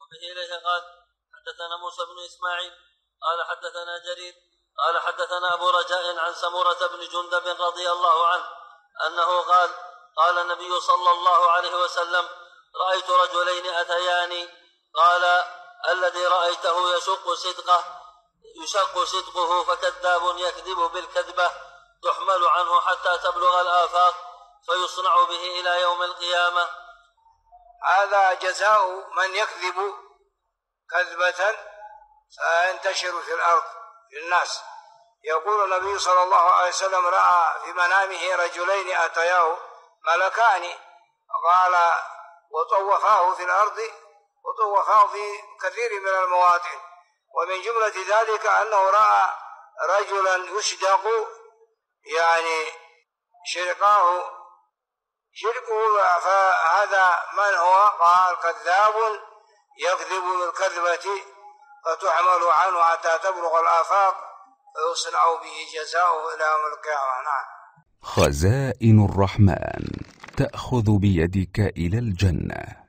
وبه إليه قال حدثنا موسى بن إسماعيل قال حدثنا جرير قال حدثنا أبو رجاء عن سمرة بن جندب رضي الله عنه أنه قال قال النبي صلى الله عليه وسلم رأيت رجلين أتياني قال الذي رأيته يشق صدقه فكذاب يكذب بالكذبة تحمل عنه حتى تبلغ الآفاق فيصنع به إلى يوم القيامة. هذا جزاء من يكذب كذبة فينتشر في الأرض في الناس. يقول النبي صلى الله عليه وسلم رأى في منامه رجلين أتياه ملكان قال وطوفاه في الأرض وطوفاه في كثير من المواطن، ومن جملة ذلك أنه رأى رجلا يشدق يعني شرقه فهذا من هو؟ قال كذاب يكذب بالكذبة فتحمل عنه حتى تبلغ الآفاق فيصنع به جزاؤه إلى يوم القيامة. نعم. خزائن الرحمن تأخذ بيدك إلى الجنة.